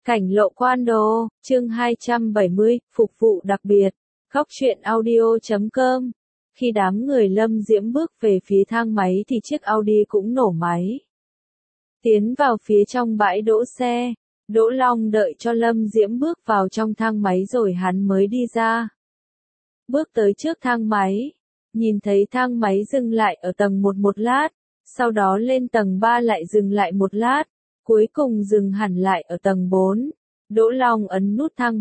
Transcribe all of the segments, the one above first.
Cảnh lộ quan đồ, chương 270, phục vụ đặc biệt. Góc truyện audio.com. Khi đám người Lâm Diễm bước về phía thang máy thì chiếc Audi cũng nổ máy. Tiến vào phía trong bãi đỗ xe, Đỗ Long đợi cho Lâm Diễm bước vào trong thang máy rồi hắn mới đi ra. Bước tới trước thang máy, nhìn thấy thang máy dừng lại ở tầng 1 một lát, sau đó lên tầng 3 lại dừng lại một lát, cuối cùng dừng hẳn lại ở tầng 4. Đỗ Long ấn nút thang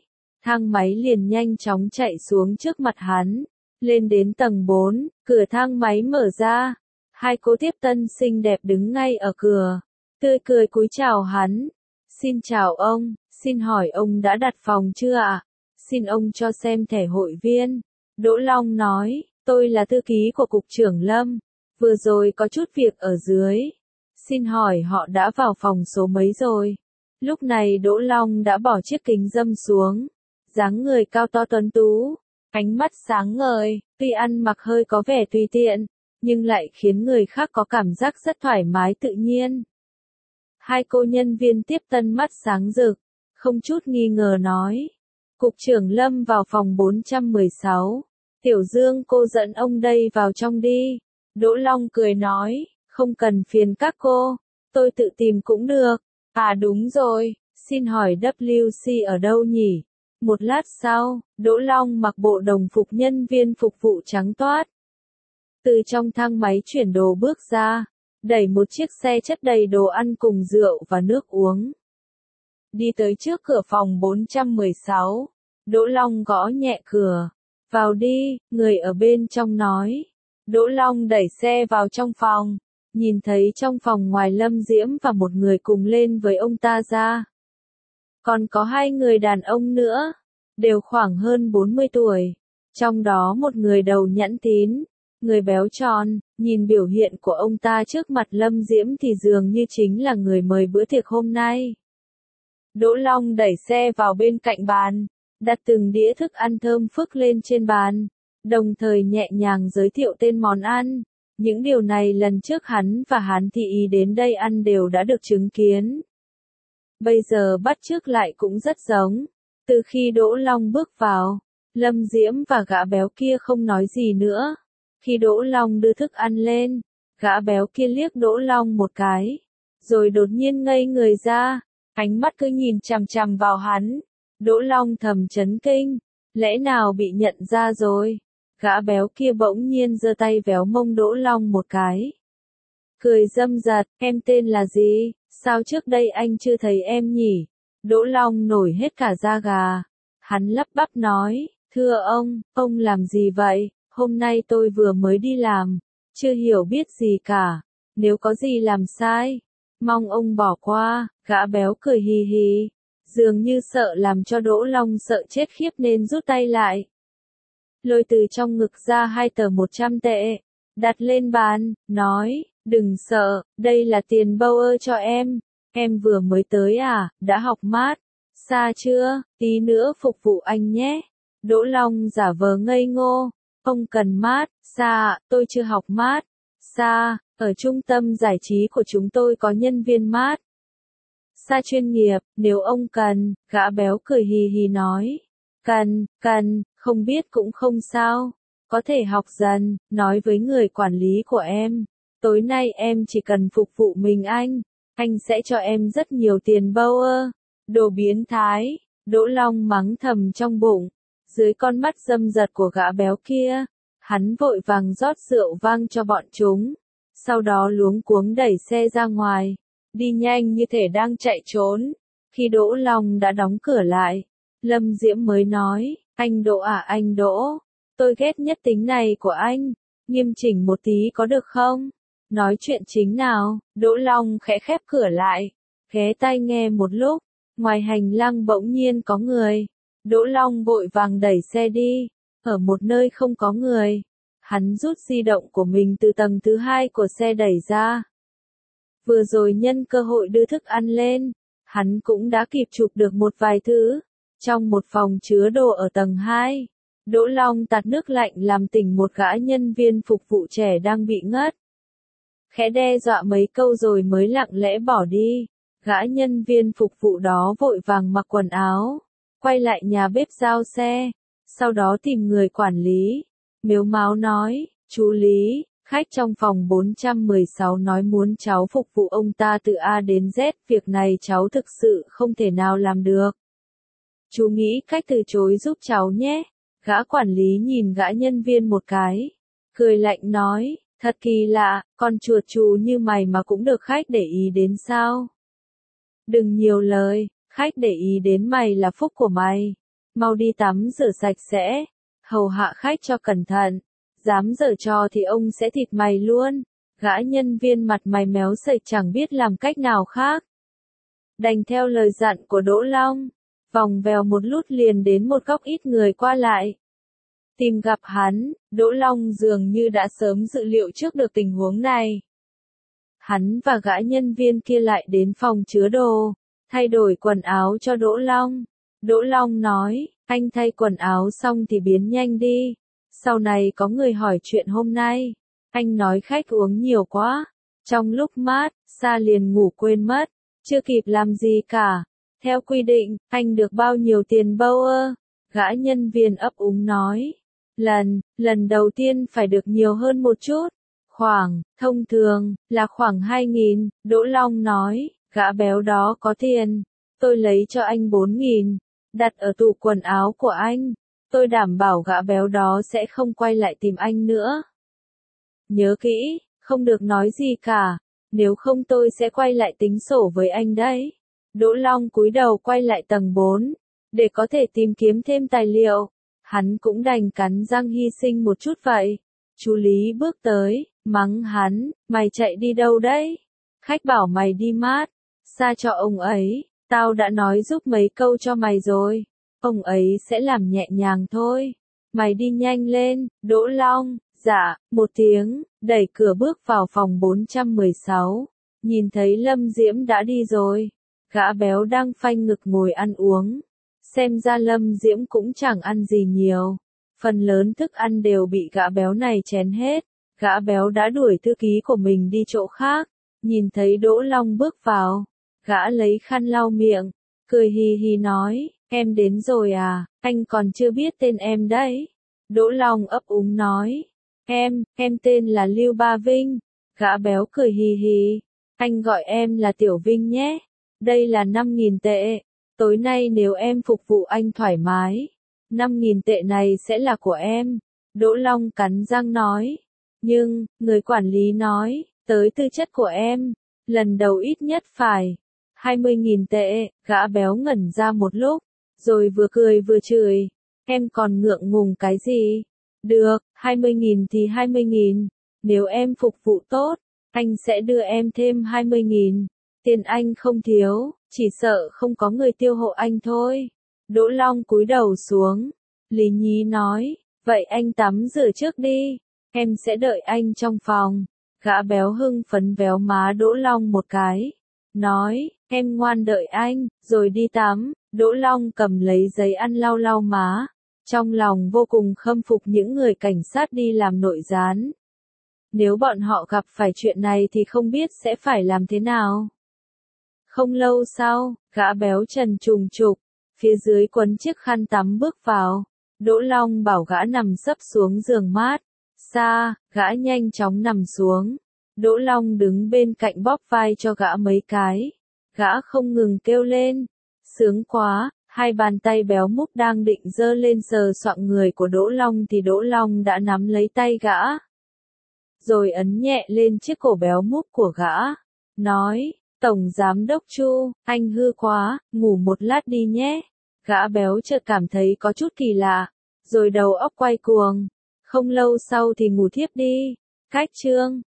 máy liền nhanh chóng chạy xuống trước mặt hắn. Lên đến tầng 4, cửa thang máy mở ra. Hai cô tiếp tân xinh đẹp đứng ngay ở cửa, tươi cười cúi chào hắn. Xin chào ông, xin hỏi ông đã đặt phòng chưa ạ? Xin ông cho xem thẻ hội viên. Đỗ Long nói, tôi là thư ký của cục trưởng Lâm, vừa rồi có chút việc ở dưới. Xin hỏi họ đã vào phòng số mấy rồi? Lúc này Đỗ Long đã bỏ chiếc kính râm xuống, dáng người cao to tuấn tú, ánh mắt sáng ngời, tuy ăn mặc hơi có vẻ tùy tiện, nhưng lại khiến người khác có cảm giác rất thoải mái tự nhiên. Hai cô nhân viên tiếp tân mắt sáng rực, không chút nghi ngờ nói. Cục trưởng Lâm vào phòng 416. Tiểu Dương cô dẫn ông đây vào trong đi. Đỗ Long cười nói, không cần phiền các cô, tôi tự tìm cũng được. À đúng rồi, xin hỏi WC ở đâu nhỉ? Một lát sau, Đỗ Long mặc bộ đồng phục nhân viên phục vụ trắng toát. Từ trong thang máy chuyển đồ bước ra, đẩy một chiếc xe chất đầy đồ ăn cùng rượu và nước uống. Đi tới trước cửa phòng 416, Đỗ Long gõ nhẹ cửa. Vào đi, người ở bên trong nói. Đỗ Long đẩy xe vào trong phòng, nhìn thấy trong phòng ngoài Lâm Diễm và một người cùng lên với ông ta ra. Còn có hai người đàn ông nữa, đều khoảng hơn 40 tuổi. Trong đó một người đầu nhẵn tín, người béo tròn, nhìn biểu hiện của ông ta trước mặt Lâm Diễm thì dường như chính là người mời bữa tiệc hôm nay. Đỗ Long đẩy xe vào bên cạnh bàn, đặt từng đĩa thức ăn thơm phức lên trên bàn, đồng thời nhẹ nhàng giới thiệu tên món ăn. Những điều này lần trước hắn và Hán Thị Ý đến đây ăn đều đã được chứng kiến. Bây giờ bắt chước lại cũng rất giống. Từ khi Đỗ Long bước vào, Lâm Diễm và gã béo kia không nói gì nữa. Khi Đỗ Long đưa thức ăn lên, gã béo kia liếc Đỗ Long một cái, rồi đột nhiên ngây người ra, ánh mắt cứ nhìn chằm chằm vào hắn. Đỗ Long thầm chấn kinh, lẽ nào bị nhận ra rồi? Gã béo kia bỗng nhiên giơ tay véo mông Đỗ Long một cái. Cười dâm dặt, em tên là gì? Sao trước đây anh chưa thấy em nhỉ? Đỗ Long nổi hết cả da gà. Hắn lắp bắp nói, thưa ông làm gì vậy? Hôm nay tôi vừa mới đi làm, chưa hiểu biết gì cả. Nếu có gì làm sai, mong ông bỏ qua. Gã béo cười hì hì, dường như sợ làm cho Đỗ Long sợ chết khiếp nên rút tay lại. Lôi từ trong ngực ra 2 tờ 100 tệ, đặt lên bàn, nói, đừng sợ, đây là tiền Bauer cho em vừa mới tới à, đã học mát, xa chưa, tí nữa phục vụ anh nhé. Đỗ Long giả vờ ngây ngô, không cần mát, xa, tôi chưa học mát, xa, ở trung tâm giải trí của chúng tôi có nhân viên mát. Xa chuyên nghiệp, nếu ông cần, gã béo cười hì hì nói. Cần, không biết cũng không sao. Có thể học dần, nói với người quản lý của em. Tối nay em chỉ cần phục vụ mình anh sẽ cho em rất nhiều tiền Bauer. Đồ biến thái, Đỗ Long mắng thầm trong bụng. Dưới con mắt dâm dật của gã béo kia, hắn vội vàng rót rượu vang cho bọn chúng. Sau đó luống cuống đẩy xe ra ngoài, đi nhanh như thể đang chạy trốn. Khi Đỗ Long đã đóng cửa lại, Lâm Diễm mới nói, anh Đỗ à anh Đỗ, tôi ghét nhất tính này của anh, nghiêm chỉnh một tí có được không? Nói chuyện chính nào? Đỗ Long khẽ khép cửa lại, ghé tai nghe một lúc, ngoài hành lang bỗng nhiên có người. Đỗ Long vội vàng đẩy xe đi, ở một nơi không có người. Hắn rút di động của mình từ tầng thứ 2 của xe đẩy ra. Vừa rồi nhân cơ hội đưa thức ăn lên, hắn cũng đã kịp chụp được một vài thứ. Trong một phòng chứa đồ ở tầng 2, Đỗ Long tạt nước lạnh làm tỉnh một gã nhân viên phục vụ trẻ đang bị ngất. Khẽ đe dọa mấy câu rồi mới lặng lẽ bỏ đi. Gã nhân viên phục vụ đó vội vàng mặc quần áo, quay lại nhà bếp giao xe, sau đó tìm người quản lý, mếu máo nói, chú Lý, khách trong phòng 416 nói muốn cháu phục vụ ông ta từ A đến Z, việc này cháu thực sự không thể nào làm được. Chú nghĩ cách từ chối giúp cháu nhé. Gã quản lý nhìn gã nhân viên một cái, cười lạnh nói, thật kỳ lạ, con chuột chù như mày mà cũng được khách để ý đến sao? Đừng nhiều lời, khách để ý đến mày là phúc của mày. Mau đi tắm rửa sạch sẽ, hầu hạ khách cho cẩn thận, dám giở trò thì ông sẽ thịt mày luôn. Gã nhân viên mặt mày méo sệch chẳng biết làm cách nào khác. Đành theo lời dặn của Đỗ Long, vòng vèo một lút liền đến một góc ít người qua lại. Tìm gặp hắn, Đỗ Long dường như đã sớm dự liệu trước được tình huống này. Hắn và gã nhân viên kia lại đến phòng chứa đồ, thay đổi quần áo cho Đỗ Long. Đỗ Long nói, anh thay quần áo xong thì biến nhanh đi. Sau này có người hỏi chuyện hôm nay, anh nói khách uống nhiều quá. Trong lúc mát, Sa liền ngủ quên mất, chưa kịp làm gì cả. Theo quy định, anh được bao nhiêu tiền bao ơ? Gã nhân viên ấp úng nói. Lần đầu tiên phải được nhiều hơn một chút. Thông thường, là khoảng 2.000, Đỗ Long nói, gã béo đó có tiền. Tôi lấy cho anh 4.000, đặt ở tủ quần áo của anh. Tôi đảm bảo gã béo đó sẽ không quay lại tìm anh nữa. Nhớ kỹ, không được nói gì cả, nếu không tôi sẽ quay lại tính sổ với anh đấy. Đỗ Long cúi đầu quay lại tầng 4, để có thể tìm kiếm thêm tài liệu. Hắn cũng đành cắn răng hy sinh một chút vậy. Chú Lý bước tới, mắng hắn, mày chạy đi đâu đấy? Khách bảo mày đi mát, xa cho ông ấy, tao đã nói giúp mấy câu cho mày rồi. Ông ấy sẽ làm nhẹ nhàng thôi. Mày đi nhanh lên, Đỗ Long. Dạ, một tiếng, đẩy cửa bước vào phòng 416. Nhìn thấy Lâm Diễm đã đi rồi. Gã béo đang phanh ngực ngồi ăn uống. Xem ra Lâm Diễm cũng chẳng ăn gì nhiều. Phần lớn thức ăn đều bị gã béo này chén hết. Gã béo đã đuổi thư ký của mình đi chỗ khác. Nhìn thấy Đỗ Long bước vào. Gã lấy khăn lau miệng. Cười hì hì nói, em đến rồi à, anh còn chưa biết tên em đấy. Đỗ Long ấp úng nói, em tên là Lưu Ba Vinh. Gã béo cười hì hì, anh gọi em là Tiểu Vinh nhé. Đây là 5.000 tệ. Tối nay nếu em phục vụ anh thoải mái, 5.000 tệ này sẽ là của em. Đỗ Long cắn răng nói. Nhưng, người quản lý nói, tới tư chất của em, lần đầu ít nhất phải 20.000 tệ. Gã béo ngẩn ra một lúc, rồi vừa cười vừa chửi. Em còn ngượng ngùng cái gì? Được, 20.000 thì 20.000. Nếu em phục vụ tốt, anh sẽ đưa em thêm 20.000. Tiền anh không thiếu, chỉ sợ không có người tiêu hộ anh thôi. Đỗ Long cúi đầu xuống. Lý Nhí nói, vậy anh tắm rửa trước đi. Em sẽ đợi anh trong phòng. Gã béo hưng phấn véo má Đỗ Long một cái. Nói, em ngoan đợi anh, rồi đi tắm. Đỗ Long cầm lấy giấy ăn lau lau má. Trong lòng vô cùng khâm phục những người cảnh sát đi làm nội gián. Nếu bọn họ gặp phải chuyện này thì không biết sẽ phải làm thế nào. Không lâu sau, gã béo trần trùng trục, phía dưới quấn chiếc khăn tắm bước vào. Đỗ Long bảo gã nằm sấp xuống giường mát. Gã nhanh chóng nằm xuống. Đỗ Long đứng bên cạnh bóp vai cho gã mấy cái. Gã không ngừng kêu lên. Sướng quá, hai bàn tay béo múp đang định giơ lên sờ soạng người của Đỗ Long thì Đỗ Long đã nắm lấy tay gã. Rồi ấn nhẹ lên chiếc cổ béo múp của gã. Nói, Tổng Giám đốc Chu, anh hư quá, ngủ một lát đi nhé. Gã béo chợt cảm thấy có chút kỳ lạ. Rồi đầu óc quay cuồng. Không lâu sau thì ngủ thiếp đi. Cách chương